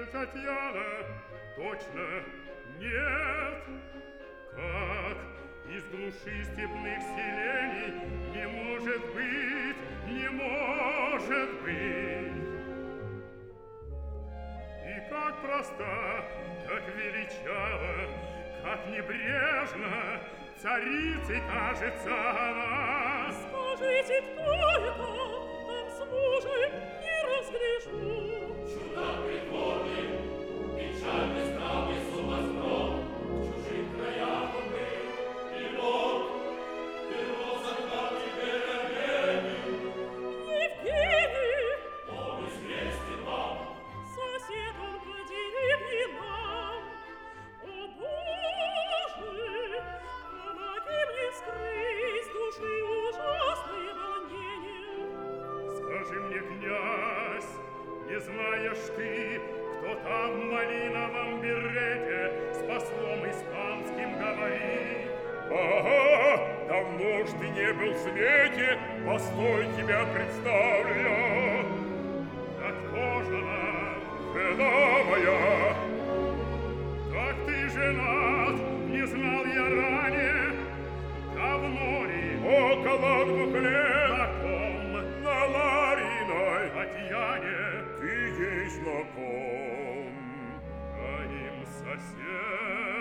Татьяна, точно нет. Как из глуши степных селений не может быть, не может быть. И как проста, как величава, как небрежна царицей кажется она. Скажите, кто это? Там с мужем не разгляжу. Чудак притворный, печальный, странный сумасброд, в чужих краях он был, и вот загнал теперь Евгений. Евгений! Он известен вам. Сосед он по деревням. О, Боже, помоги мне скрыть с души ужасные волнения. Скажи мне, князь, не знаешь ты, кто там в малиновом берете с послом испанским говорит? Ага, давно ж ты не был в свете, постой, тебя представлю я. Да кто же она, жена моя? Как ты женат, не знал я ранее. Давно ли? Около 2 лет. На ком? На Лариной. Татьяне. Ты ей знаком. А им сосед.